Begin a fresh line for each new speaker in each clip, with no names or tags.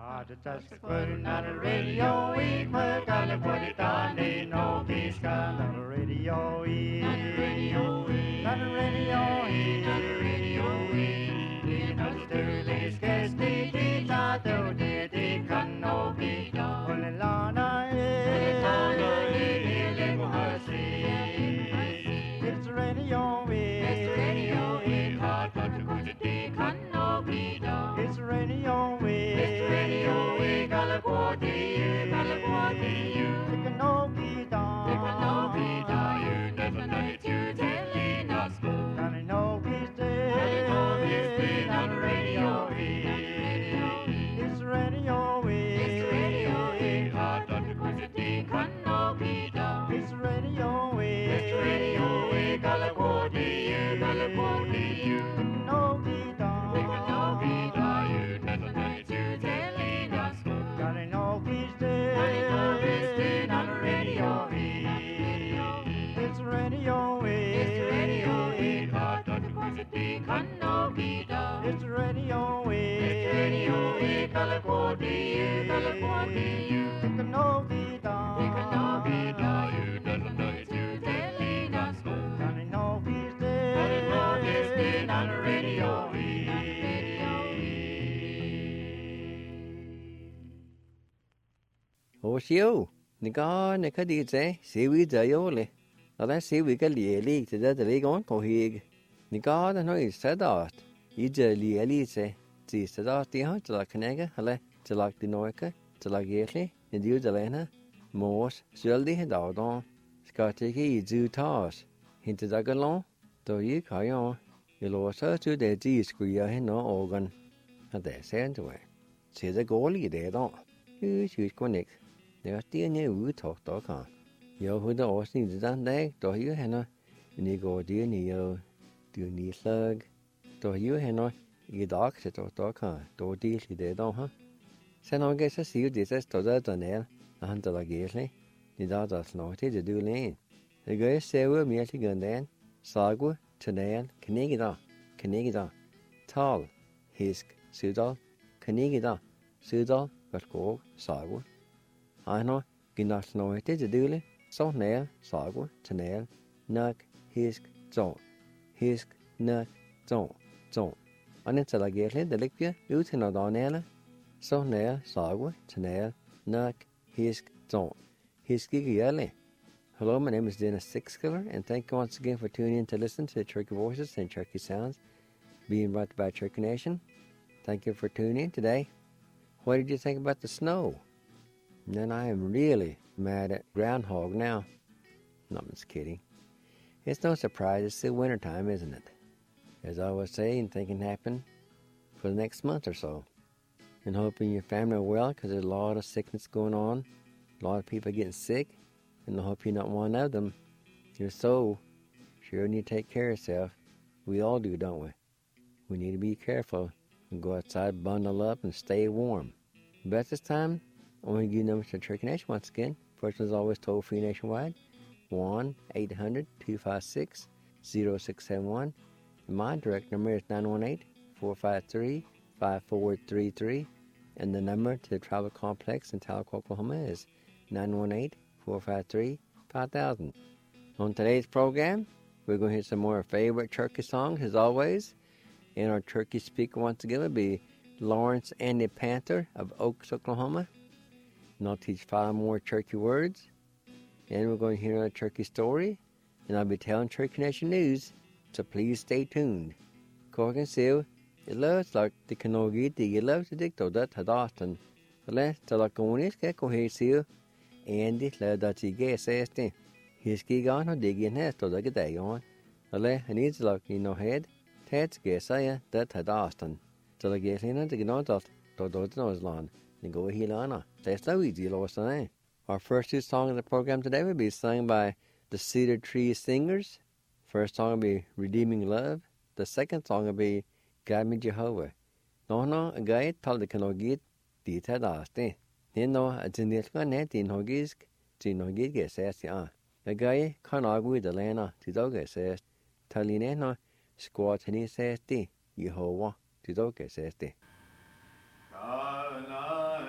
Just putting on the radio, we gotta put it on the no peace gun on the radio, on the radio, on the radio, on the radio, in the Sturley scarce the out of the can no be done. Only Lana is it's the radio, it's the radio, hard but to go to the can no be done. It's the radio, it's the radio, we gotta go to you, gotta go to you. It can no be done, it can no be done. You never know it, you telling us go. Can it no be still, can it no be still on the radio, it's the radio, it's the radio, hard but to go to the can no be done. It's the radio, it's the radio, we gotta go to you, gotta go to you. It can no be done, it can no be done. You never know it, you telling us go. Can it no be still, can it no be still on the radio, it's the radio, it's the radio, hard but to go to the can no be done. It's the radio, it's the radio, we gotta go to you, gotta go to you. It can no be done, it can no be done. You never know it, you telling us go. Can it no be still, can it no be still on the radio,
Ủa xíu, này có đi thế, xíu ý giờ vô lì. Ở đó xíu ý cái lìa lì, thì đó lì gón cổ hiền. Này có đó nói sẽ đó, ý giờ lìa lì thế, chỉ sẽ đó tí hết, chỉ là cái này cái, hay là chỉ là tí nói cái, chỉ là ghét lì, nên điều giờ lên ha. Mốt, xíu đi hết đó đó, có thể cái ý dư thос, hiện tại đó cái lông, tôi ý khỏi nhau, cái lỗ sơ chú để chỉ square hết nó organ, là để xem cho vậy. Sẽ ra gỗ lì để đó, chứ chứ con này. Nếu tiếng như ủ thuộc đó cả, nhiều hồi đó ở sinh ra đấy, tôi hiểu hay nói, như có tiếng nhiều, tiếng nhiều sơ, tôi hiểu hay nói, cái đó sẽ đó cả, tôi đi thì để đó ha. Sau nói cái sẽ xíu thì sẽ tôi ra từ này, anh tôi là ghét đấy, thì đó là nói thế thì đưa lên, thì cái xe của mình thì gần đến, sao của từ này, cái đó, tall, hisk, sự đó, cái đó, vật cổ, sao của. I know, ginas no it is a dule, so nail, sagu, channel, nug, hisk, nug, zone. And it's a gate, the liquor, using a donella, so nail, sagu, channel, nug, hisk, zone. Hiski yelly. Hello, my name is Dennis Sixkiller, and thank you once again for tuning in to listen to the Cherokee Voices and Cherokee Sounds being brought by Cherokee Nation. Thank you for tuning in today. What did you think about the snow? And then I am really mad at groundhog now. No, I'm just kidding. It's no surprise it's still wintertime, isn't it? As I was saying, things can happen for the next month or so. And hoping your family are well, because there's a lot of sickness going on. A lot of people getting sick, and I hope you're not one of them. You're so sure need to take care of yourself. We all do, don't we? We need to be careful and go outside, bundle up, and stay warm. But at this time, I want to give you numbers to Cherokee Nation once again. First one is always toll-free nationwide, 1-800-256-0671. And my direct number is 918-453-5433. And the number to the Travel Complex in Tahlequah, Oklahoma is 918-453-5000. On today's program, we're going to hear some more favorite Cherokee songs, as always. And our Cherokee speaker once again will be Lawrence Andy Panther of Oaks, Oklahoma. And I'll teach 5 more Cherokee words. And we're going to hear a Cherokee story. And I'll be telling Cherokee Nation news. So please stay tuned. Cork and Seal, it loves like the Kanogi, the loves the dicto that had often. The last to like on is get here seal. And the lad that he gets says thing. His key on or digging has to like a day on. The lad and he's like in no head. Ted's guess I that had often. So the guess in the gnot of the nose lawn. And go here on. That's so easy, Lois and I. Our first 2 songs of the program today will be sung by the Cedar Tree Singers. First song will be Redeeming Love. The second song will be Guide Me Jehovah. No, a guy told the Kanogit, the Tadaste. No, a Zinilka net in Hogisk, Zinogit gets asked, a guy can't argue with the Lana, the dog says, Talineno, squat and he says, Jehovah, the dog says,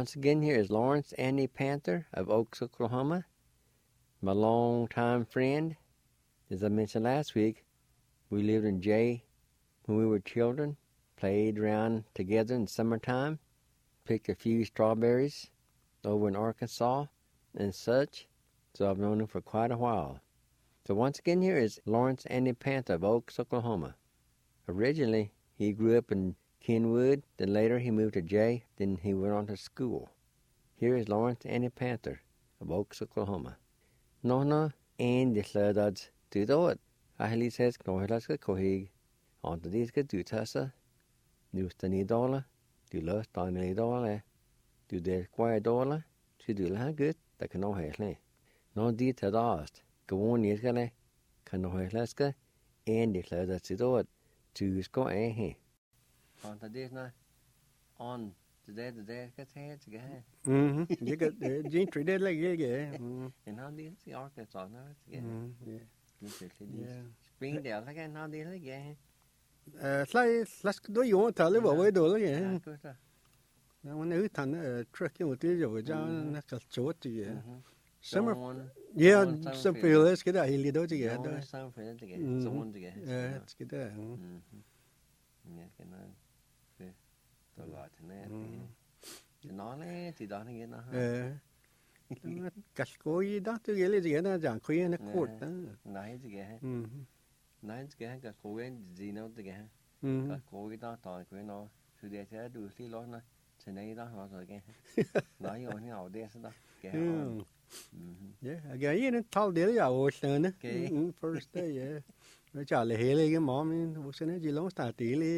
once again, here is Lawrence Andy Panther of Oaks, Oklahoma, my longtime friend. As I mentioned last week, we lived in Jay when we were children, played around together in summertime, picked a few strawberries over in Arkansas and such, so I've known him for quite a while. So once again, here is Lawrence Andy Panther of Oaks, Oklahoma. Originally, he grew up in Kenwood, then later he moved to Jay, then he went on to school. Here is Lawrence Andy Panther of Oaks, Oklahoma. No, and the sludds do it. I says, no, let's go kohig. On the days get do tessa. News the need dollar. Do lust on the dollar. Do the quiet dollar. She do la good. That can no hair. No detail lost. Go on, yes, gonna. Can no hair let's go. And the sludds do it. Choose go eh. On the days now. On the day gets head together.
You got the gentry dead like yeah.
And how did the Arkansas now together?
Yeah.
Springdale again, how did it again?
Let's do you want to live away door again. Now when you turn truck you with you John short to you. Summer yeah, some feel let's get a hilly do together.
Some for it again. Someone together.
Yeah, let's get there.
Yeah, can I the lot in there. Nó này thì đó này nó.
Cắt coi đó tôi nghĩ là gì đó chẳng khuya nó cột đó.
Nãy thì cái. Nãy cái cắt coi gì nó thì cái. Cắt coi đó toàn cái nó. Sự để sẽ đủ xí lối nó. Thế này đó họ rồi cái. Nói rồi nó ngầu đấy đó. Cái.
Yeah, cái nó thal đấy là ổn nữa. First day, yeah. Nó trả lại hết cái món mình, bữa sau này chỉ long start tí đi.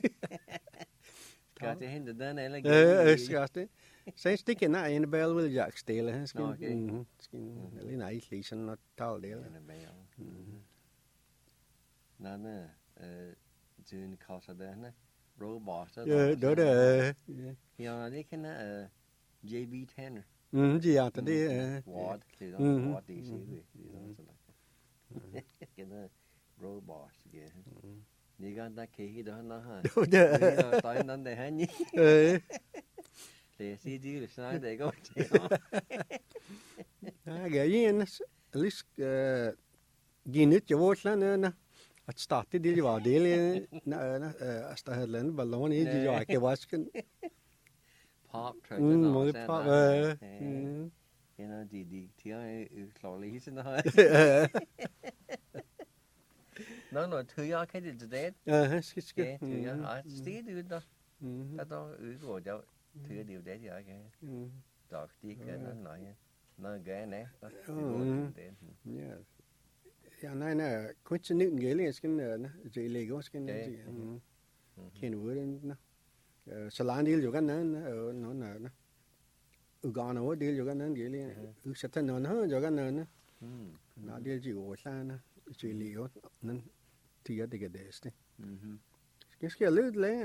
Got to hint the này là
cái Sen sticken that in the bell will jack steal. Skin really nice lesion not tall deal.
Nè June casa there nè robot
đó đó.
Yeah, they can JB Tanner.
Gì à tadi
Ward thì đó Ward thì cái nó robot kìa. Như cái ta kỳ đó nó ha. Tại nó để hả nhỉ? Để CD là sao để có chuyện.
Cái gì nó at least ginit cho vô lên nè. At started đi vào đi lên nè started lên ballon đi vào cái wasken.
Pop truck
mới pop
you know đi thì lò lý xin nó nó thứ đó cái gì đấy
skip
thứ đó tí điều đó đó của cháu thứ điều đấy thì cái đọc tí cái nó nói nó ghé nè
yeah này nè có chuyện những cái này skin nè chỉ lấy cái skin gì khi nó vừa nè Salan deal juga nè nó nè Uganda wo deal juga nè cái này Satan nó juga nè nó deal chịu xa nè chỉ lấy nè thì cái cái đấy cái lướt lấy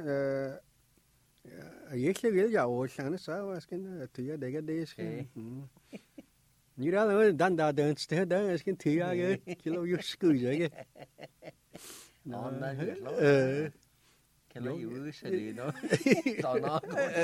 cái cái giàu sáng nó sao cái thì cái đấy như đó là đàn đà đơn thế đó cái thì cái kilo yêu screw vậy cái
on đó cái nó yêu sẽ đi đó tao nó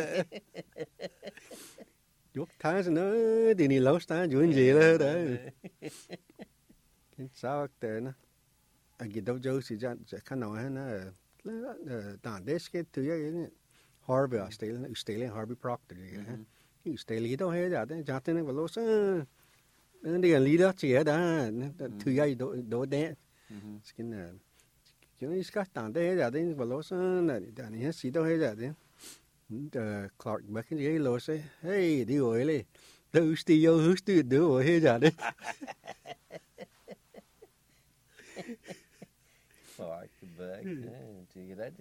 chút tháng nó thì đi lâu ta chuyện gì đó đấy cái sao thế nó cái đâu đâu thì sẽ khả năng hay nó đàn đấy cái thứ cái Harvey Australia Harvey Proctor cái Australia đâu hay đấy chắc thế nó vào lâu sao đi gần lý đó chỉ ở đó thứ cái đồ đấy cái này chúng nó cắt tàn đấy là đấy vào lỗ sơn này đàn này xí đâu hết rồi đấy Clark bác cái gì lỗ say hey đi rồi đi đâu studio rồi hết rồi đấy
Clark bác chỉ cái đấy thì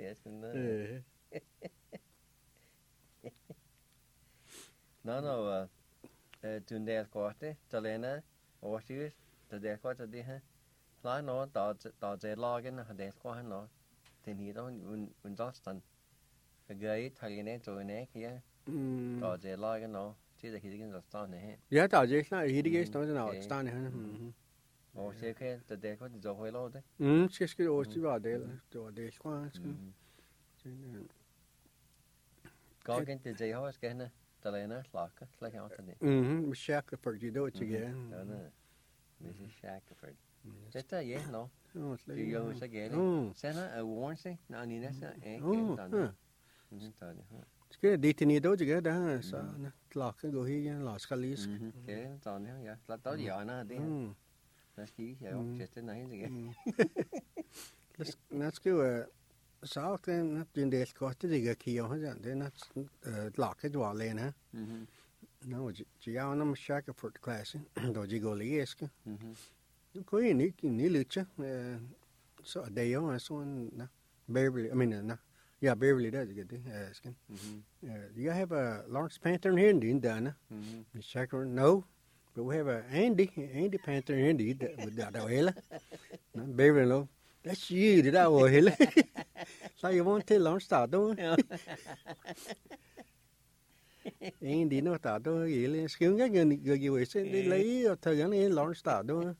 nó tuần đẹp quá thế cho nên á ở xứ tuần đẹp quá cho đi ha lá nó tạo chế lo cái nó đẹp quá nó thì thì đó mình Johnston cái gai thay này rồi này kia tạo chế lo cái nó chỉ là khi cái Johnston này
yeah tạo chế là khi cái nó nào Johnston này
ở xứ cái tuần đẹp quá thì rồi hơi lâu đấy
cái ở xứ vào đây rồi đây quá
có cái từ chế hóa cái này Dalena Slaka, like Anthony.
Shackford, you do it again.
No, no. Mrs. Shackford. Just a yeah, no.
Oh, it's like,
Do you was a gay?
oh,
Sena a warn say, no, Nina,
oh, huh. It's good. Ditini do you get so lock go here and lost Kalis.
Okay, Tony, yeah. Let Yana, that's key, yeah, just a nice again.
Let's go. South and not in the Scott to dig a key on it, then that's lock it while in, huh? No, Gianna Shackford class, do you go Lieska? Queen, you lucha, so a day on, so on Beverly, I mean, yeah, Beverly does get asking. You have a Lawrence Panther here in Dana? Shackford, no. But we have a Andy Panther indeed with that Oela. Beverly, no. That's you, did I will hill. So you won't tell Lawrence start doing? Andy no start doing, you skill you were saying they lay or tell you Lawrence start doing.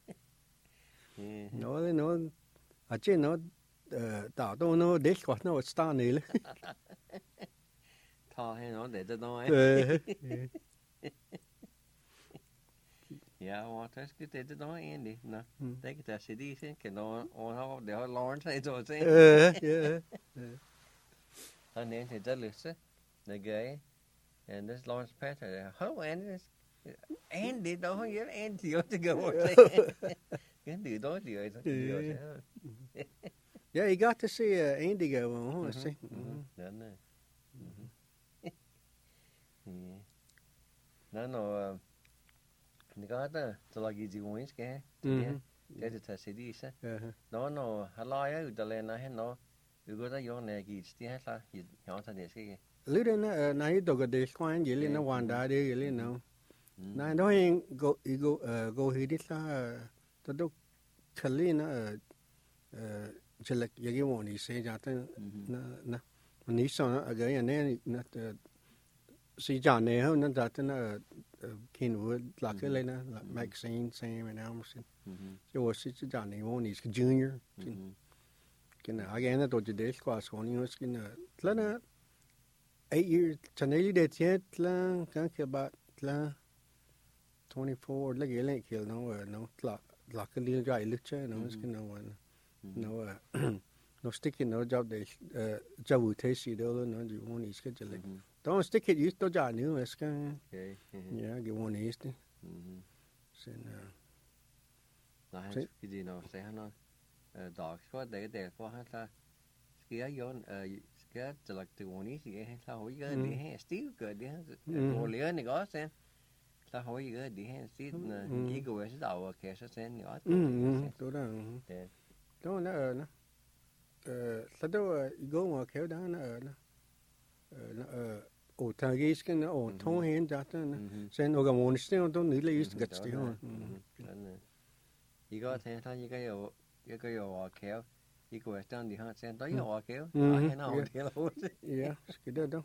No, I just know. Tạo đâu nó để quạt nó star này luôn.
Thò hay nó để cho nó ấy. Yeah, well, that's good. They did not Andy. No, they get that city thing. Can no, oh, they are Lawrence. I don't say.
Yeah.
And then they did listen. The guy, and this Lawrence Panther. Hello, Andy. Andy, don't you? Andy, you have to go. Cái điều đó điều ấy.
Yeah, you got to see Andy go. See.
No, you got the like easy ones, okay? Get it to city, sir. No, hello, the land I know. You got a young egg, still has you want to see.
Little night dog a day, quite you know, one day, you know. Now, I don't go hit it, the dog Kalina, Jelek Yagimon, he said, no, when he saw again, and then not see John there, not that Kenwood, like Elena, like Maxine, Sam, and Emerson. So was such a Johnny, one is junior. Can again, I told you this class one, you know, skin, 8 years, Chanelli did yet, can't kill about 24, like you ain't kill no clock. Like a little guy, no, it's no one, no sticking, no job. They job will taste you, no, you won't eat schedule. Don't stick it, you still got new, it's kind yeah, get one east. So,
you know, say, no, dogs, what they for her, scare you, scared to like the one easy, how you got the hand, still good, yeah, or learn the goss, and. So how you go? The hands see the ego is our case. Then you are.
Don't know. So do you go and kill down? Oh, Tagis can oh, toe hand that. Send Ogamon still don't need to get still.
You got hand, you go your kill. You go down the heart center. You walk kill. I know.
Yeah, skid.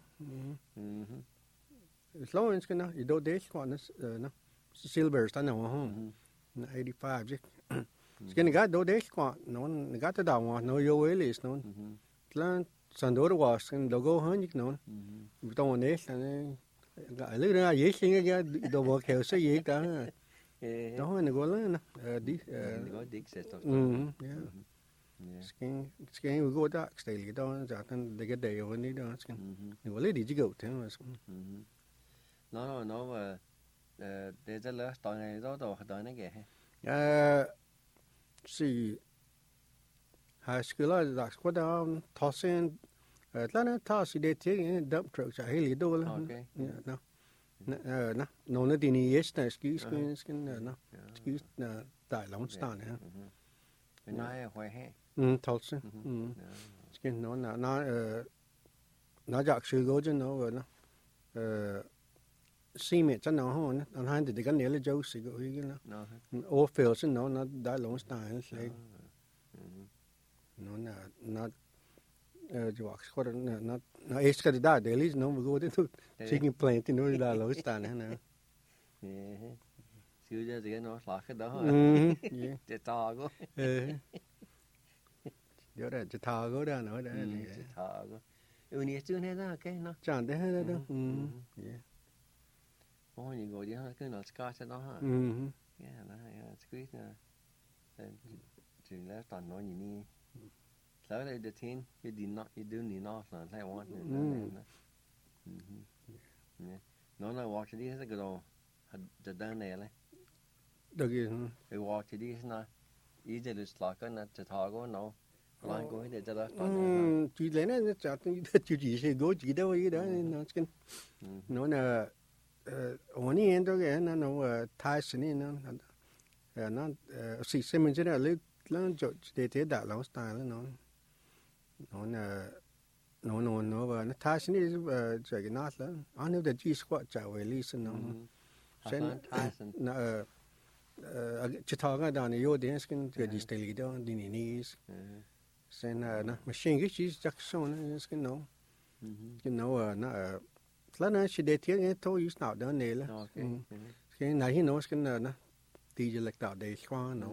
Lawrence can you do this one no Silver's I know home 85 just skin got do this one no got the down one no your way is no plan Sandor was and logo hun you know we don't want this and a little yes thing again the work here say you don't go learn this skin we go dark stay down that and they get day when they don't skin well did you go tell us
No, there's a last time I don't know again.
See, high school, that's what I'm tossing. Atlanta toss they take in dump trucks. I really do.
Okay.
Yeah, no, not in yes, excuse me, no, excuse, that long stand,
yeah. And I why
Tulsa. Skin, no, not actually go to no, see me, I know, and handed the gun nearly Josie go, you know. All feels, no, not that long time. No, not Jocks, not it's got that, at least no, we go to chicken plant, you know, that long time.
Yeah. See, just again, no, like it, though.
Yeah.
The Tago.
You're at the Tago down, no,
Tago. You need to have that, okay, no?
John, they had it, yeah.
Oh, you go down, cứ nói Scott đó ha. Yeah, đó, yeah, it's great nè. Chừng lẽ toàn nói gì nè. Lỡ đây được thiên, you do need not là lại want nè. Nó là walk đi hết cái đồ, the đơn này lại.
Được rồi.
Cái walk đi hết nè. Ý giờ được slot cái nè, chỉ thò cái nó. Lại có để cho đó.
Chỉ lấy nó chả chỉ sẽ go chỉ đâu vậy đó nó là oni end đó cái nó thai sinh nó sĩ sinh mình sẽ là lớn cho để thế đã lâu style nó là nó và nó thai sinh cái cái nát lắm anh nếu để chỉ squat chào về lý sinh nó nó chỉ thao cái đó này vô đến cái gì style đó đi nỉ sen na machine cái gì chắc xong cái nó là nó chỉ để tiếng cái thôi use nào đó này là cái này nó cái nó đi du lịch tạo để khoa nó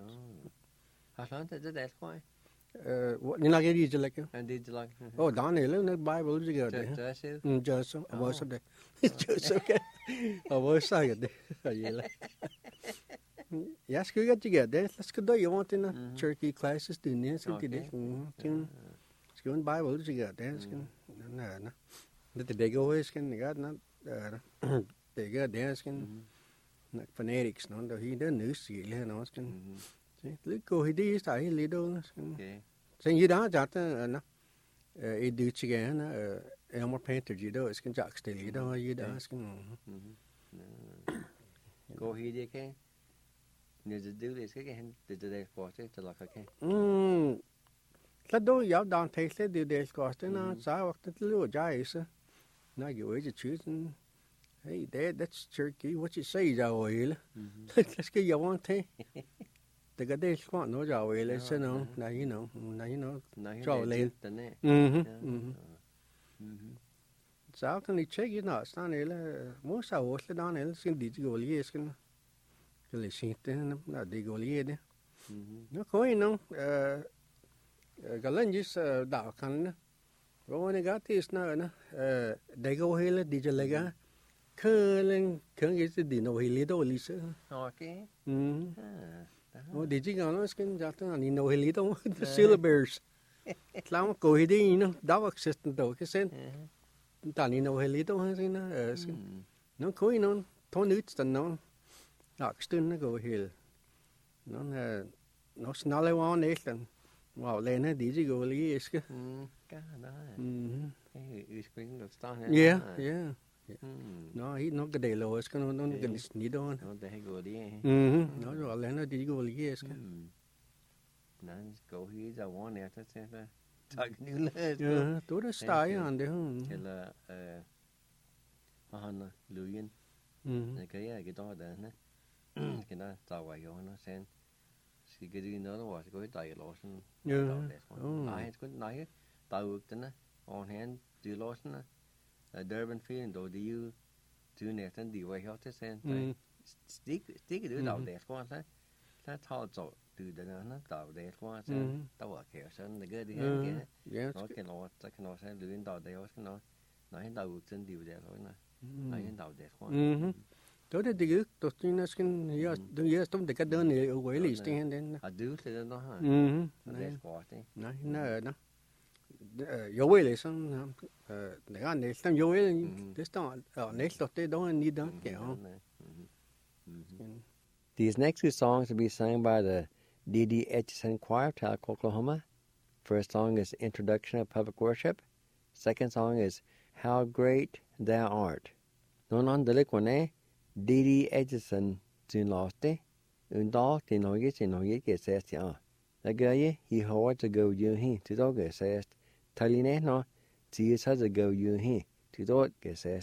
Hả thế để khoa
như là cái đi du lịch
đi du lịch
đó này là nó Bible gì vậy just about something just okay about sao vậy vậy là yes, cứ cái gì đấy, let's go do you want in Turkey classes doing this and today, cái Bible gì đấy, cái nó để go is cái nó để cái đấy cái fanatics nó đó, đó nữ sĩ là nó cái lúc cô đi sai lý đâu, cái gì đó chắc nó đi chơi nó Elmer Painter gì đó, cái Jack Staley đó gì đó, cái
cô đi cái nếuจะดูเลยcái hình để để có thể cho là cái
là đâu giáo đoàn thấy sẽ để có thể nó sao hoặc là lưu trái sự nó kiểu ấy chứ hey that's Turkey what you say rồi là cái giáo đoàn thế để cái đấy có nó rồi là sao nó này nó cho lên sao cái này check you know sao này là muốn sao là đó này là xin đi gọi gì cái cái lịch sử nó đi gọi gì đấy nó khối nó cái lần gì đào khăn nó rồi này cái thì nó để gọi là đi chơi lại cái khơi lên khơi cái đi đâu đi đâu lịch sử
okay
đi chơi cái nó cái giờ nó đi đâu đi đâu syllabus làm coi đi nó đào access đâu cái sen ta đi đâu đi đâu hay nó khối nó thôn nước nó Axton nó gọi hill nó snarly one nation wow lên nó đi gì gọi lý cái
đó cái screen được start
yeah nó cái đề lô cái nó cái đi đâu
nó để gọi đi
nó rồi lên nó đi gọi lý cái
nó gọi hi ra one này thế thế tại như là
tôi đã start anh đấy không
cái là hắn luyện cái đó đó nè cái nó tàu vậy rồi nó sen cái gì nó là cái tài lỗ sen nói tàu cái nó on hand đi lỗ sen Durban field đồ đi u tu nè sen đi vậy hết sen stick cái đứa tàu đẹp quá thế nó thao chỗ từ đó nó tàu đẹp quá sen tàu ở kẹo sen cái đi cái nó cái nó sen luyện tàu đẹp cái nó nói tàu chân điều đẹp thôi nè nói tàu đẹp quá
tôi đã đi tôi tin là cái giờ tôi để cái đơn này ở quầy list trên đến
đủ thì nó ha
nó yếu vậy xong để anh này xong yếu vậy thế sao next tôi đó need đó kiểu
These next two songs will be sung by the D.D. Etchison Choir of Talc, Oklahoma. First song is Introduction of Public Worship. Second song is How Great Thou Art. Non delicone D.D. Edison trên lost đó thì nói cái xe là cái hi hỏi cho go you hi thì đó cái xe thay nè nó chỉ sao cho go you hi thì đó cái xe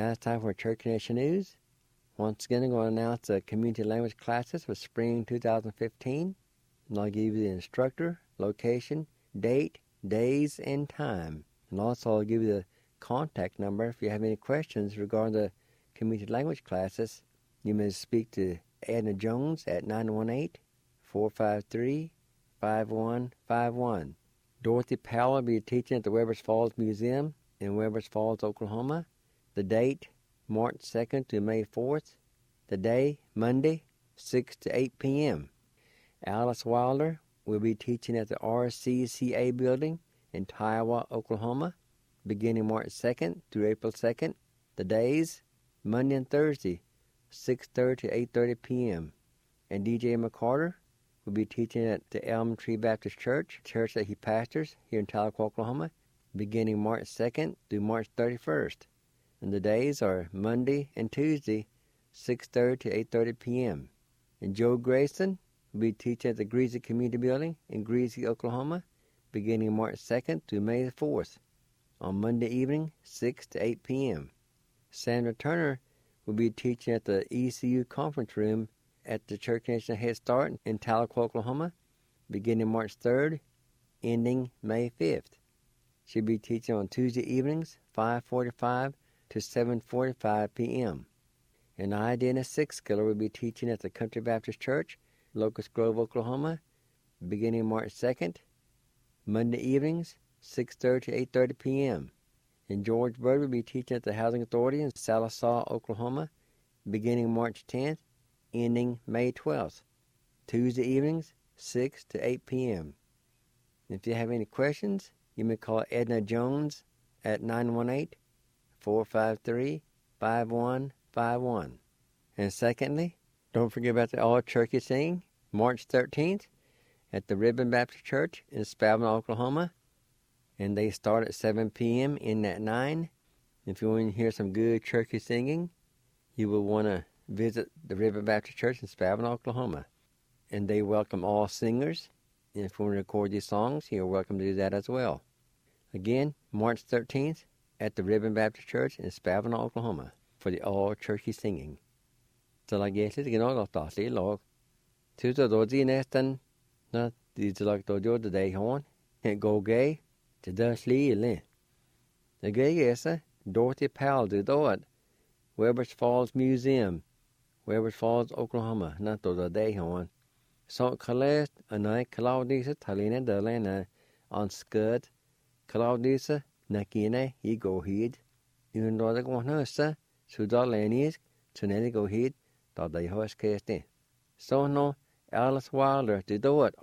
now it's time for Church Nation News. Once again, I'm going to announce the community language classes for spring 2015. And I'll give you the instructor, location, date, days, and time. And also I'll give you the contact number if you have any questions regarding the community language classes. You may speak to Edna Jones at 918-453-5151. Dorothy Powell will be teaching at the Webbers Falls Museum in Webbers Falls, Oklahoma. The date, March 2nd to May 4th. The day, Monday, 6 to 8 p.m. Alice Wilder will be teaching at the RCCA building in Tiowa, Oklahoma, beginning March 2nd through April 2nd. The days, Monday and Thursday, 6:30 to 8:30 p.m. And DJ McCarter will be teaching at the Elm Tree Baptist Church that he pastors here in Tahlequah, Oklahoma, beginning March 2nd through March 31st. And the days are Monday and Tuesday, 6:30 to 8:30 p.m. And Joe Grayson will be teaching at the Greasy Community Building in Greasy, Oklahoma, beginning March 2nd through May 4th. On Monday evening, 6 to 8 p.m. Sandra Turner will be teaching at the ECU Conference Room at the Church Nation Head Start in Tahlequah, Oklahoma, beginning March 3rd, ending May 5th. She'll be teaching on Tuesday evenings, 5:45 to 7:45 p.m. And Ida and a sixth skiller will be teaching at the Country Baptist Church, Locust Grove, Oklahoma, beginning March 2nd, Monday evenings, 6:30 to 8:30 p.m. And George Bird will be teaching at the Housing Authority in Sallisaw, Oklahoma, beginning March 10th, ending May 12th. Tuesday evenings, 6 to 8 p.m. If you have any questions, you may call Edna Jones at 918-453-5151. And secondly, don't forget about the All Turkey Singing, March 13th, at the Ribbon Baptist Church in Spavin, Oklahoma. And they start at 7 p.m. in at 9. If you want to hear some good turkey singing, you will want to visit the Ribbon Baptist Church in Spavin, Oklahoma. And they welcome all singers. And if you want to record these songs, you're welcome to do that as well. Again, March 13th at the Ribbon Baptist Church in Spavin, Oklahoma for the All Turkey Singing. Så la jeg litt grann av det lag. Tusen da de nesten, når de lag da gjorde det hånd, gå gøy til det slile. Det gøy er Dorothy Powell did at Webbers Falls Museum, Webbers Falls, Oklahoma, not da det hånd. Så kallet anai Claudisa Talina Delena on Scud, Claudisa Nakine he go hid. Even though the one hosa, Sudalanisk, Tunelli go hid, da they host casting. So no Alice Wilder did at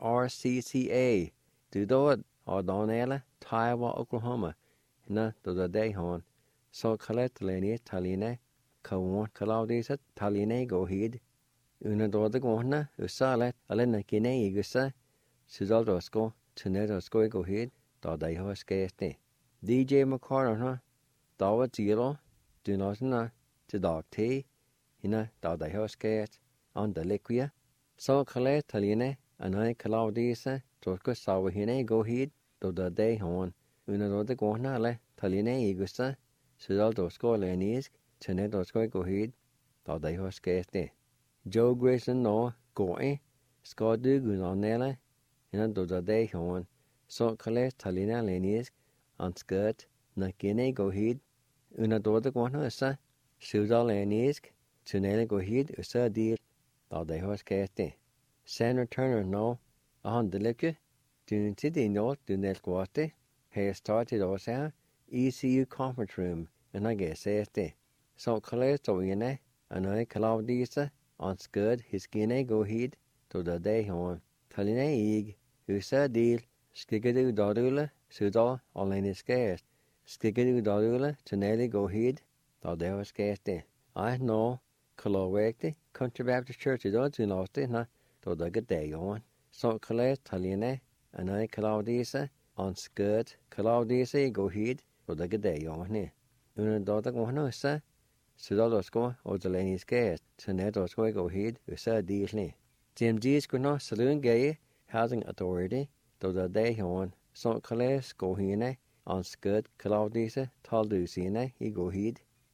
RCCA, did at O'Donnell, Tiowa, Oklahoma, na da day hon. So kallet Talina Talina, Kawan Claudisa Talina go hid. Una dårlig gående, usalet, alene kine I gussa, Sudaldosko, Tunedosko go hid, da de har skæst. DJ McCarter, da var zero, du nåsna, til dag te, hina, da de har skæst, andre liquia. Så kallet taline, anai Claudisa, torko sawa hine go hid, da de hon. Una dårlig gående, alle, taline I gussa, Sudaldosko alenisk, Tunedosko go hid, da de har skæst. Joe Grayson nå går skal du gunnanele innan da de hånd. Så kallet talina lenisk anskøt nakine gå hid unna da det går nøsa. Sudal lenisk tunnele gå hid usa dir da de har skæte. Sandra Turner nå handelikke du til din nå du nelkvate. Her started også ECU Conference Room and I guess det. Så kallet så inne anai Claudisa on Scud, his guinea go hid, to the day hon. Taline ig, usa deal, skigadu dodula, sudal, all in his cast. Skigadu dodula, tunelli go hid, da they was cast. I know, Kalowekti, Country Baptist Church, don't you know, na, to the good day on. So Kalet, Taline, and I Claudisa, on Scud, Claudisa go hid, to the good day on. Una daughter go no, sir. Sudaldosko og Zeleni's gas, Tunedosko go hid, usa dealni. Jim G's no saloon gay, Housing Authority, do the day hon, so Kales go hine, on Scud, Claudisa, Taldusine, he go hid.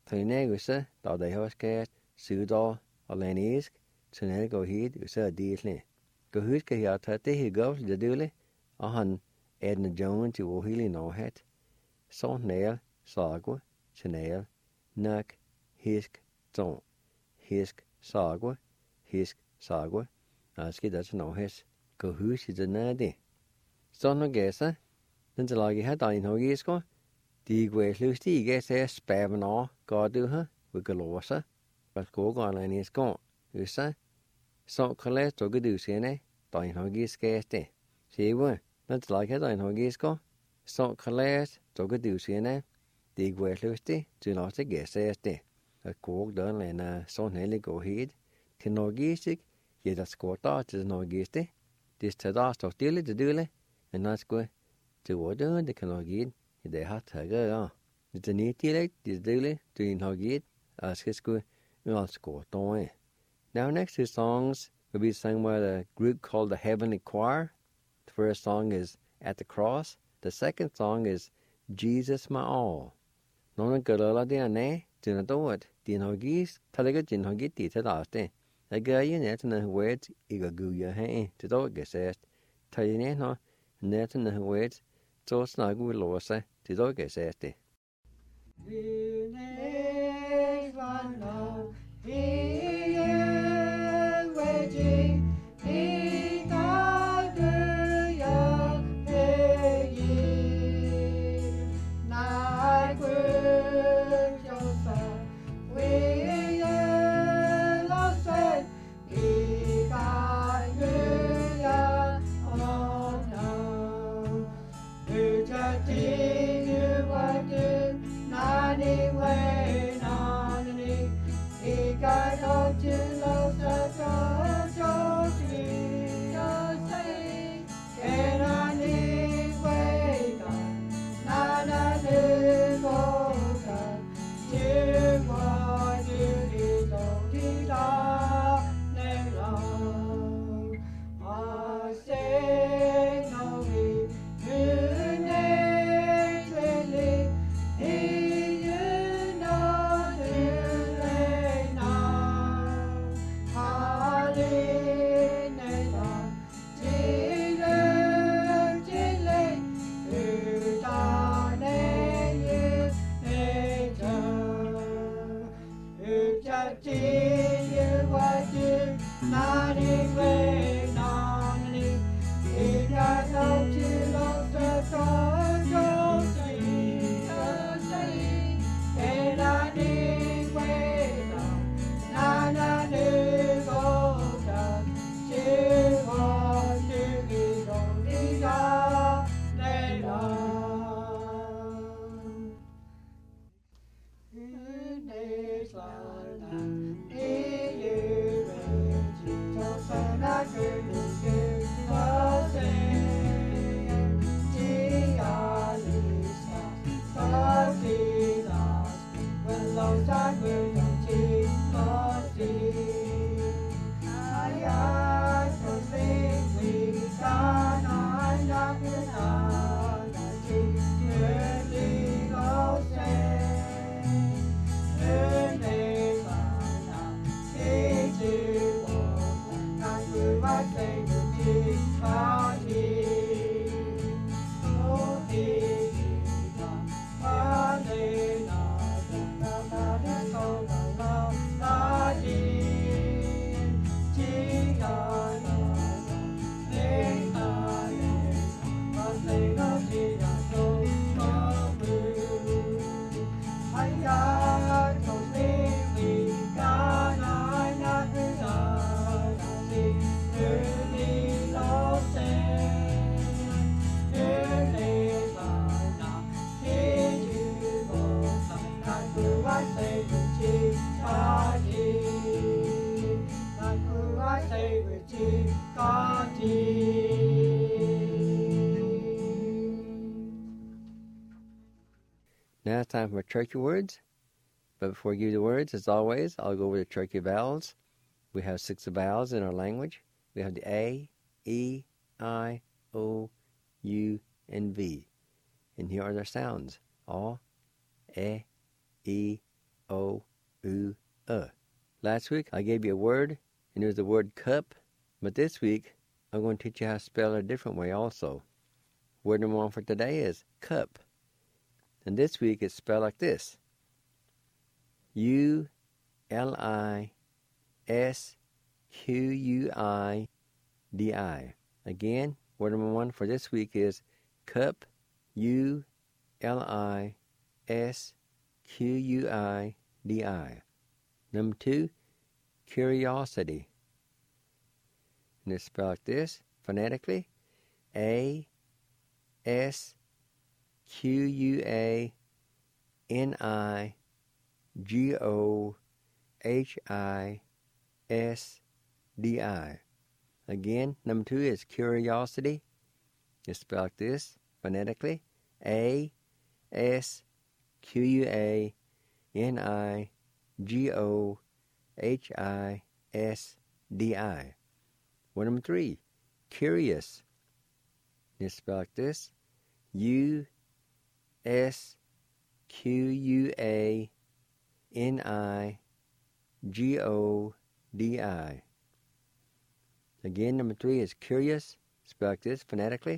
Tøyne gusse, da de husker suda alenisk, tøyne gå hit gusse dilne. Gå huske her tatt det hyggev det dule, og han Edna Jones til ohili nåhet. Sånt næl, sagwa, tøynel, nak, hisk, zon. Hisk, sagwa, hisk, sagwa. Aski det til nåhes. Gå huske det nede. Sånn og gæsa, den til lage her dagen og gisko, de går lyst i gæsa spæven av, går du her, vi kan låse, hvad går grælen i skån, husa, så kan læse tog du sine, dagen og giskæste. Sive, den til lage her dagen og gisko, så kan læse tog du sine, de går lyst i, til låse gæsa este. At går den længe sådan heldig går hit, til norgisik, ja, der skår til norgiste, det tager stå stille til dyle, men når skulle til ordet, det kan nok give, det har taget af. Det er nye dialekt, det er dyle, det har givet, og skal skulle skår dårlig. Now, next two songs will be sung by a group called the Heavenly Choir. The first song is At the Cross. The second song is Jesus My All. Nogle gør det er til at dårligt, det har givet, tager det ikke, har givet det til det. Jeg gør jo net en word, ikke at gøre her, til dårligt gesæst. Tager jeg net en word, så snakker vi låse, til dårligt gesæst det. Now it's time for churchy words. But before I give you the words, as always, I'll go over the churchy vowels. We have 6 vowels in our language. We have the A, E, I, O, U, and V. And here are their sounds. A, E, Last week I gave you a word, and it was the word cup. But this week I'm going to teach you how to spell it a different way also. Word number 1 for today is cup. And this week it's spelled like this. ULISQUI. Again, word number 1 for this week is cup. ULISQUI. Number 2, curiosity. And it's spelled like this, phonetically. ASQUINIGOHISDI. Again, number 2 is curiosity. It's spelled like this, phonetically. ASQUINIGOHISDI. Word number 3, curious. It's spelled like this, USQUINIGODI. Again, number 3 is curious, spelled like this, phonetically,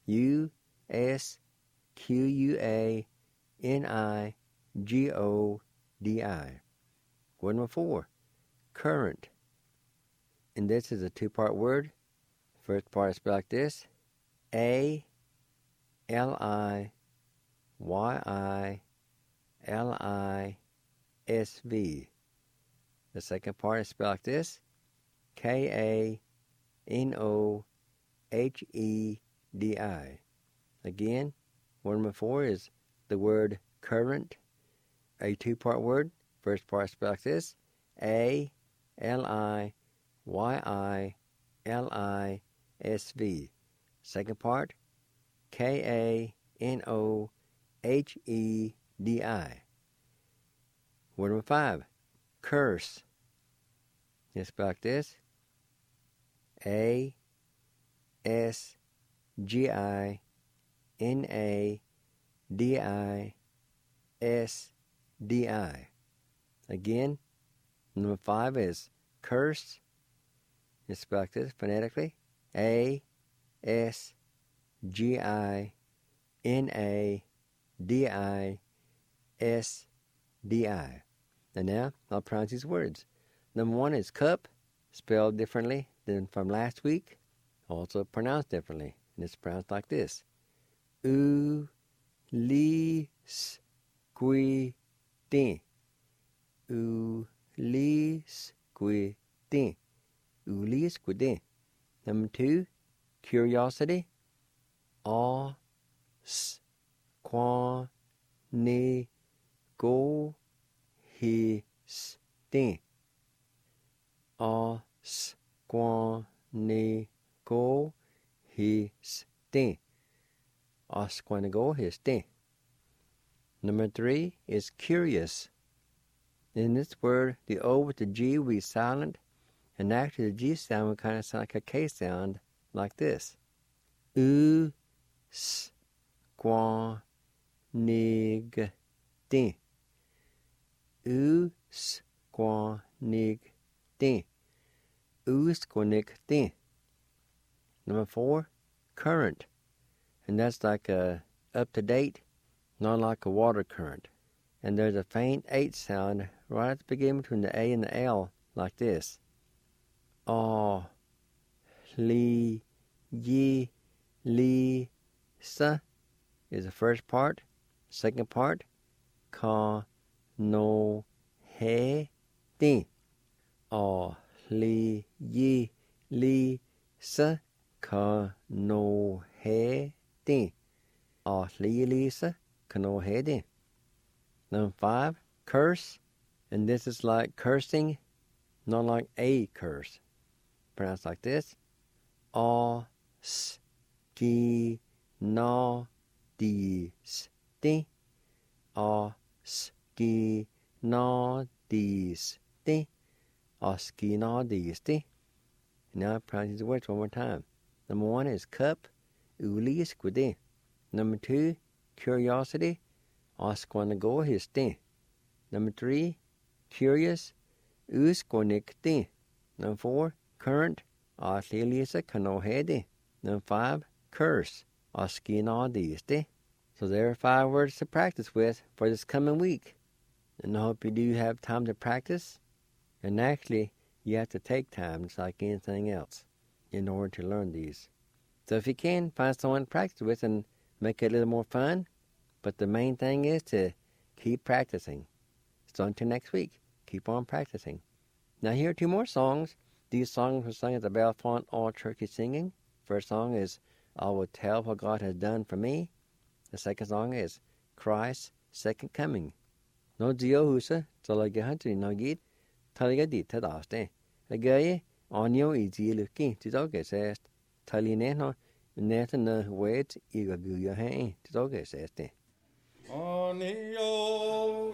USQUINIGODI. Word number 4, current. And this is a 2-part word. First part is spelled like this, ALIYILISV. The second part is spelled like this, KANOHEDI. Again, word number 4 is the word current, a 2-part word. First part is spelled like this, ALIYILISV. Second part, KANOHEDI. Word number 5, curse. It's spelled like this, ASGINADISDI. Again, number 5 is curse. It's spelled like this, phonetically, ASGINADISDI. And now I'll pronounce these words. Number 1 is cup, spelled differently than from last week, also pronounced differently, and it's pronounced like this, ULISQUIDI. ULISQUIDI. ULISQUIDI. Number 2, curiosity, ASQUINIGOHISDI. ASQUINIGOHISDI. ASQUINIGOHISDI. Number 3 is curious. In this word, the O with the G will be silent, and actually the G sound will kind of sound like a K sound, like this. USQUINIGDI. USQUINIGDI. USQUINIGDI. Number 4, current. And that's like a up-to-date, not like a water current. And there's a faint H sound right at the beginning between the A and the L, like this. Li, yi, li, sa is the first part. Second part, ka, no, he, di. Li, yi, li, sa, ka, no, he, di. Li, li, sa, ka, no, he, di. Number 5, curse. And this is like cursing, not like a curse. Pronounced like this. ASQUINIGDI. ASQUINIGDI. ASQUINIGDI. Now I pronounce these words one more time. Number 1 is cup, ULISQUIDI. Number 2, curiosity, ASQUINIGOHISDI. Number 3, curious, uskonekti. Number 4, current, atheliasa kanohedi. Number 5, curse, askinadiste. So there are 5 words to practice with for this coming week. And I hope you do have time to practice. And actually, you have to take time, just like anything else, in order to learn these. So if you can, find someone to practice with and make it a little more fun. But the main thing is to keep practicing. So until next week, keep on practicing. Now here are 2 more songs. These songs were sung at the Bellefonte All Turkey Singing. First song is I Will Tell What God Has Done For Me. The second song is Christ's Second Coming. No Diohusa, Zalagahantri Nagid, Taligadi Tadaste. A gay on your easy looking to dog says Talineno, Nathan Wait, Igaguya Hay, to dog says.
Onio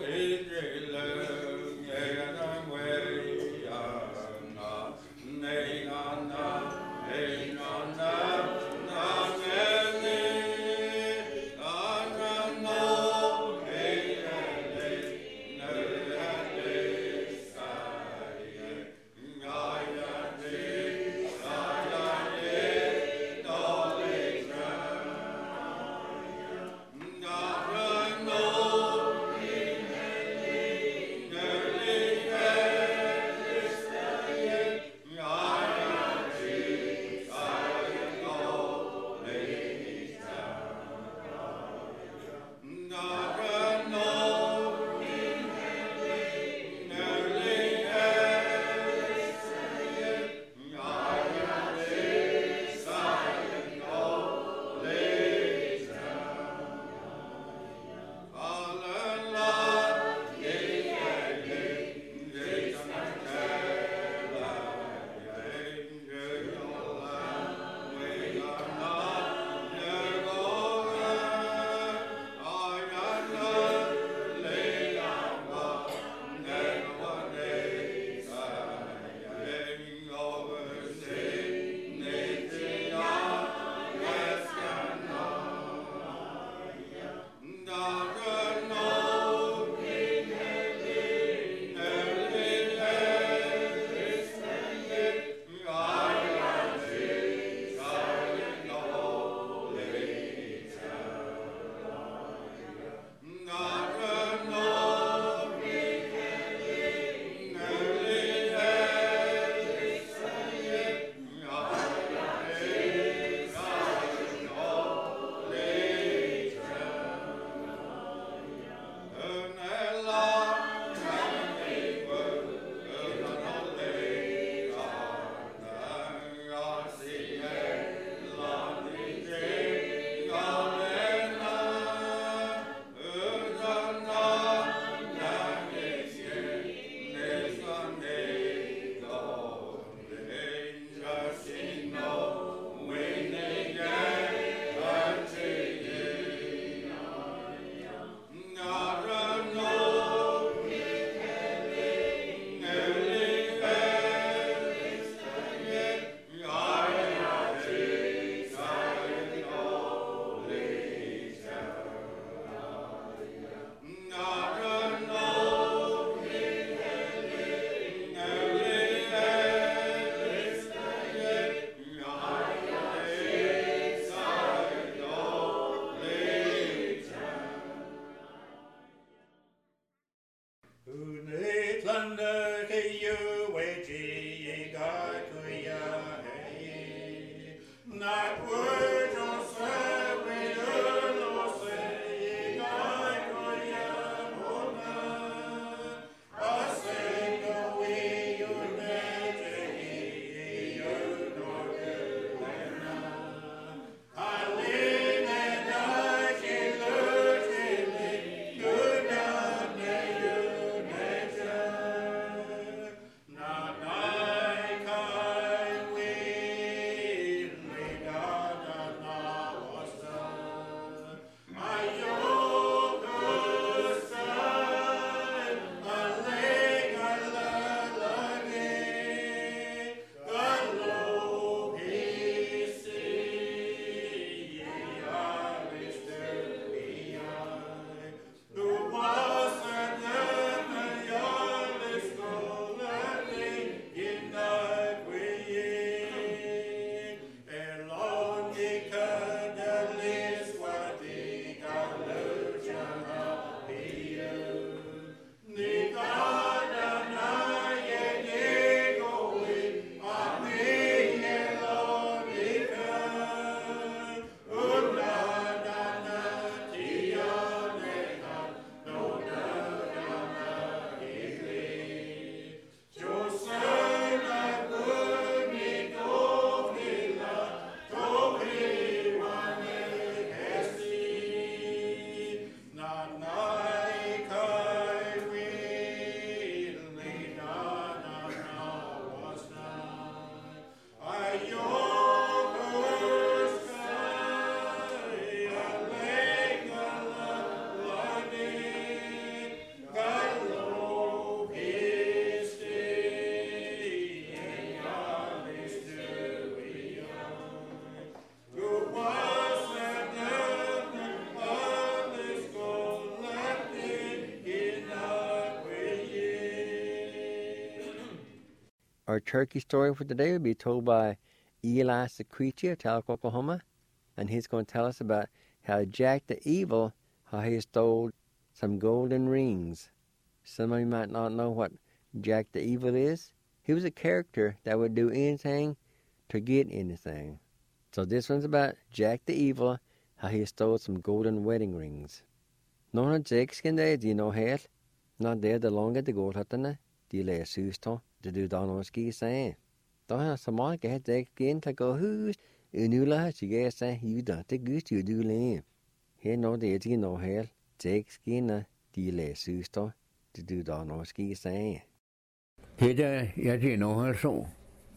Our turkey story for today will be told by Eli Sequitia of Talc, Oklahoma, and he's going to tell us about how Jack the Evil, how he stole some golden rings. Some of you might not know what Jack the Evil is. He was a character that would do anything to get anything. So this one's about Jack the Evil, how he stole some golden wedding rings. Några Jackskin de no her, not there the longer the gold hatana, de lay susto, the do dono ski saying. Don't have some more get Jackskin to go who's, unula, she gets say, you don't take good you do lame. Here no de no her, Jackskin, de lay susto, the do dono ski saying.
Here, jeg know her så.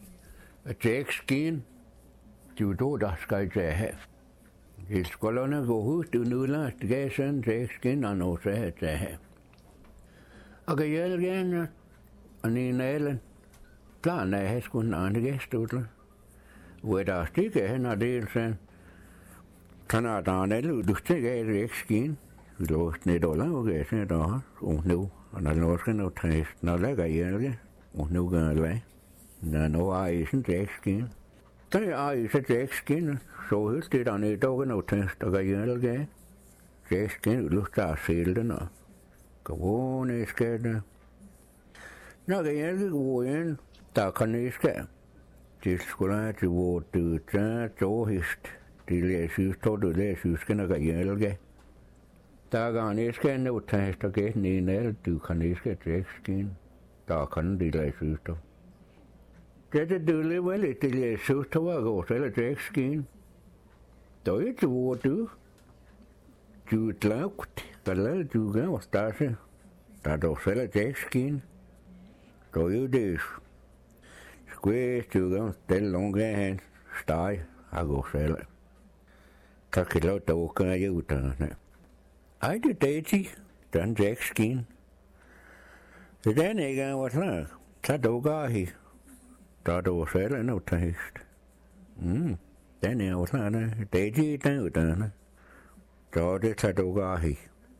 Jackskin, du då der skal jeg have. Det skulle gå ud, du nu lader det gav sådan Jackskin og noget så have. Og kan jeg gerne, og ni nælen, planen er, at skulle en anden gæstudler. Hvor der stikker hen og del sådan. Sådan er der en eller du stikker af Jackskin. Vi låste ned og lavede gav sådan der, og nu, og når låser noget træst, når lægger jeg og nu gør det væk. Når nu er I sådan Jackskin. Der er I så Jackskin, så hørt det der nede, der noget tæst, og gør jeg gav. Jackskin, du der sælden og gå ned skal det. Når jeg gå ind, der kan jeg skal. Det skulle have til hvor du tager tåhist. Det læser tog du læser skal når jeg gav. Der kan jeg skal noget tæst, og gav den ene, du kan jeg skal Jackskin. Der kan det læse tog. Det er det vel lidt det læser tog og gå til Jackskin. Der er det hvor du. Du er lagt, der lader du gav stase. Der er selv Jackskin. Der er det. Skulle du gav stille lunge hen. Steg og gå selv. Der kan lade dog gøre jeg uddannelse. Ej det er den Jackskin. Det er den ikke af vores lag. Så dog gør I. Der er dog selv noget tæst. Den er vores lag. Det er den uddannelse. Så det tager du gør I.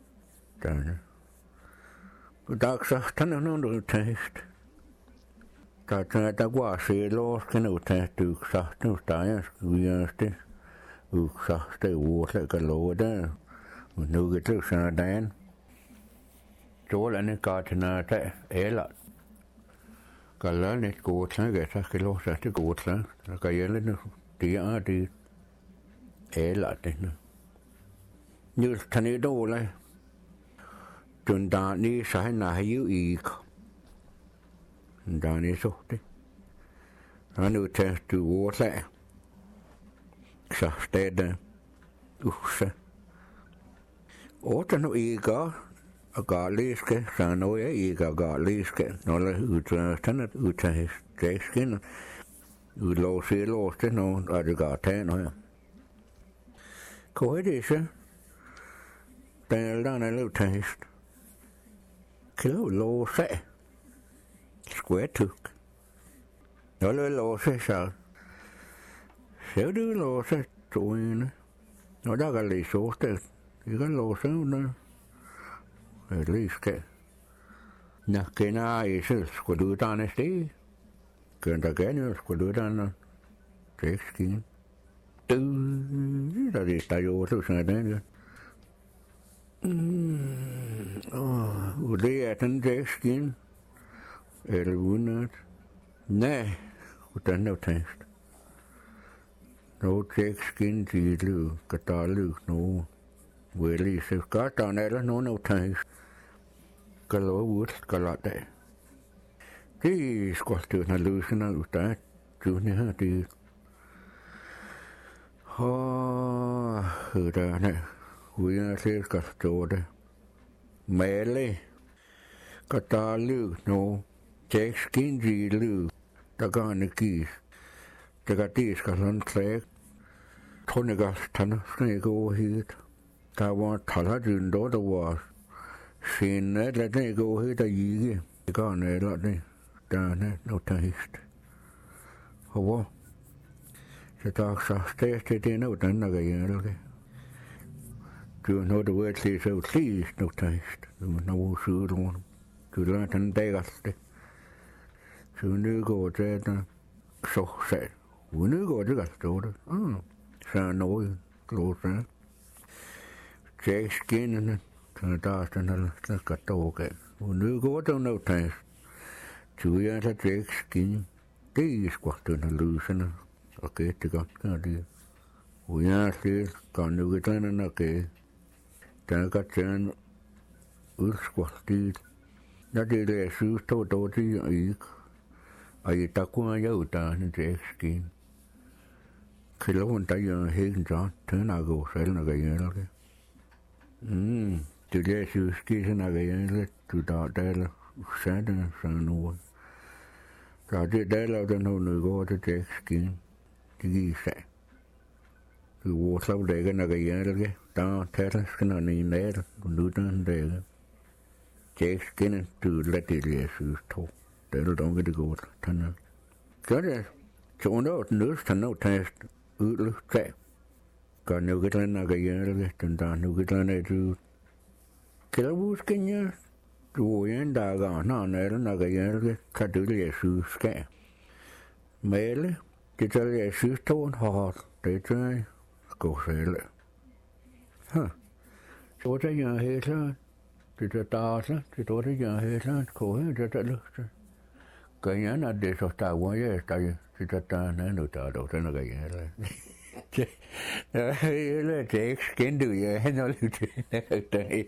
Der sagt, han er nogen tæst. Der går se lås, kan du tæst, du sagt, nu steger, vi er det. Du sagt, det er ordlæg at love der. Og nu kan du sådan dagen. Så lande gør til noget der, eller. Kan lade lidt gode tlæg, så skal lås af det gode tlæg. Så kan jeg lidt, det er det. Eller det nu. Nu tager jeg dårlig. Den der ni så han har jo ikke. Den der ni så det. Og nu tager du ordlag. Så stedet usse. Og der nu ikke og garliske, så nu jeg ikke og garliske. Når der udtager udtager Jackskin. Udlåser det nu, og det gør tage noget. Hvad er det så? Den er der lidt tæst. Kan du låse? Skulle jeg tykke? Når du låse, så ser du låse toene. Når der kan lige så sted. Jeg kan låse under. Jeg lige skal. Nå, kender jeg selv. Skulle du uddanne sted? Kan der gerne, skulle du uddanne Jackskin. Der er jo også sådan noget. Og det er den Jackskin. Eller uden at. Nej, den er tænkt. Nå Jackskin til løb, kan der løb nu. Hvor lige så godt, der er nogen af tænkt. Kan lov ud, kan lade det. Det er sgu det er løsende ud der. Du her det. Der er uden at se skal stå det. Male. Kan der løb nu. Jackskin til løb. Der kan han ikke. Det kan det skal sådan træk. Tror jeg godt, han skal ikke over hit. Der var taladyn, der var sen, eller den ikke over hit, der ikke. Det kan han eller det. Der er noget tæst. Og hvor? Så der er så stærkt til det noget, den der kan hjælpe. Du er noget, du ved at læse ud lige noget tæst. Du er noget sygt rundt. Du lader den dag alt det. nu går det så sad. Nu går det godt stå det. Så noget klart det. Tjek skinnene. Så der er den her, der skal stå gav. Nu går det noget tæs. Tuja der tjek skin. Det er sgu den her lysene. Okay, det godt kan det. Og jeg siger, kan nu ikke den her gav. Der kan tage udskvartet. Når det er synes, då det er ikke. Og jeg der kunne jeg uddanne til skin. Kiloen der er helt så, den er god selv, når jeg gjør det. Det er synes, skisen når jeg gjør det, du der sætter sådan noget. Så det der den hun går til skin. Det giver sig. Du var så lækker, når jeg gjør det. Der tager skal en nær, du nu den der. Tjek skinnen, du lader det, jeg synes, tro. Det er dog ikke godt. Så det så noget nødt til noget test udløst tag. Gør nu ikke den, når jeg gjør det. Den der nu ikke den, at du kan du huske, jeg du er en dag, når jeg gjør det, kan du det, jeg synes, skal. Male, det er det, jeg synes, togen har. Det er jeg går selv. Så det jeg helt klart. Det er data, det er det jeg helt klart. Kohe, det er lyst. Ganyan at det så der var jeg der det der nu der den er jeg. Det er ikke skændt du jeg han har lidt der.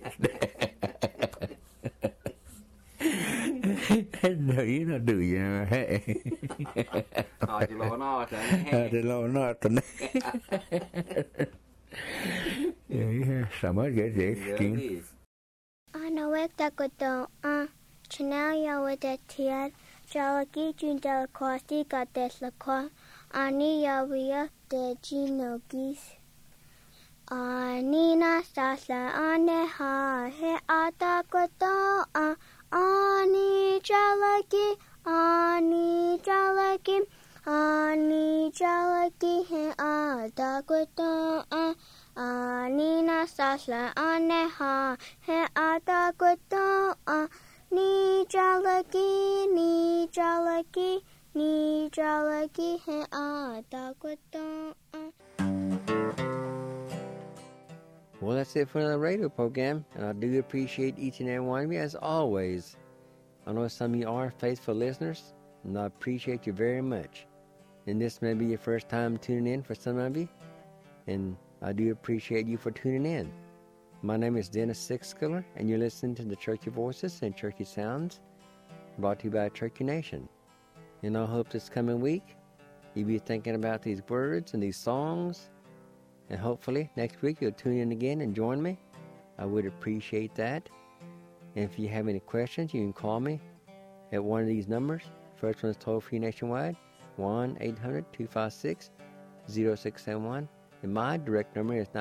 Han er en af du jeg.
Det låner
Ja, det låner den. Ja, samme det er ikke skændt.
Ana wekta koto channel ya weta tiar jalaki junta kosti ka tesla ko ani ya wia de jinogis ani stasla ane ha he ata koto ani jalaki he ata koto Nina sasla ane ha he ata koto ni jalaki he ata koto.
Well, that's it for the radio program, and I do appreciate each and every one of you as always. I know some of you are faithful listeners, and I appreciate you very much. And this may be your first time tuning in for some of you, and I do appreciate you for tuning in. My name is Dennis Sixskiller, and you're listening to the Churchy Voices and Churchy Sounds, brought to you by Churchy Nation. And I hope this coming week you'll be thinking about these words and these songs, and hopefully next week you'll tune in again and join me. I would appreciate that. And if you have any questions, you can call me at one of these numbers. First one is toll-free nationwide, 1-800-256-0671. And my direct number is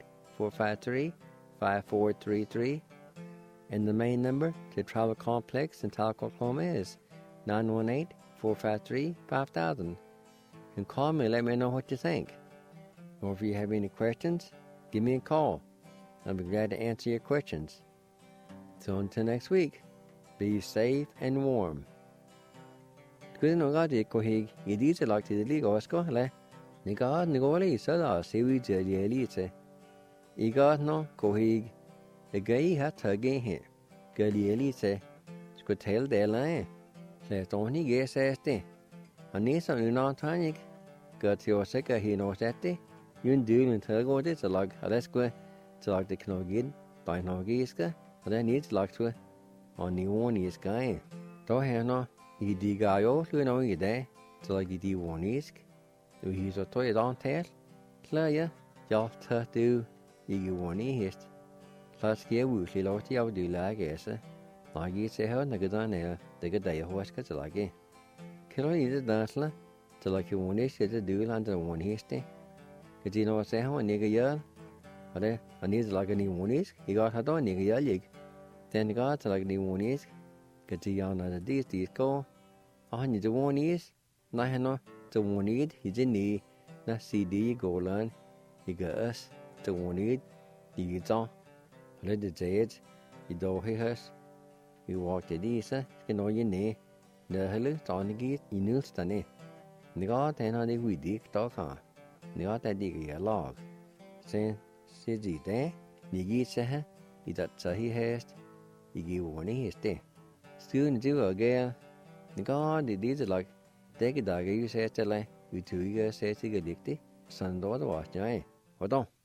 918-453-5433. And the main number to Travel Complex in Tulsa, Oklahoma is 918-453-5000. And call me and let me know what you think. Or if you have any questions, give me a call. I'll be glad to answer your questions. So until next week, be safe and warm. Good no God ko hig idise lag til det lige også le. Ni God ni go le så der se vi til det lige til. I God no ko hig. Det gøy har taget her. Gør lige til. Skulle tale det eller så står ni gæs det. Og ni så nu tanik. Gør til os ikke her noget det. Yun dylen til gå det til lag. Og det skulle til lag det knogen. Der er noget gæske. Og det er ni til lag til. Og ni ordentligt i skæg. Der her nå. I de gør jo slå noget i dag, så lag de vonisk. Du hiser tog et antal. Klar jeg tager du ikke vonigest. Klar skal jeg udse lov til at du lager sig. Når jeg ser her, når der er, det kan dig huske til lage. Klar I det dansler, så lag jeg vonisk til du lander vonigest. Kan de nå se her, ikke gør. Og det, og ni lager ni vonisk. I godt har dog ikke gør ikke. Den gør til lager ni vonisk. Kan de gjøre det går. Og han er det vonisk. Når han er det vonisk, i det nye. Når CD i gården, i gør os det vonisk. I gør. Og det er det, i dag her. Vi walkte det så, skal nå i ned. nè hơi lứa tròn cái inul stane nè có tên nó đi quỷ đi đó cả nè có tên đi cái log sen se gì thế nè cái sẽ ha đi đặt sẽ hi hết đi cái warning hết thế xưa nè chứ ở cái nè có đi rồi lại thế cái đại cái sẽ lại vì thứ cái sẽ cái liệt thế sẵn đó đó nhá hoạt động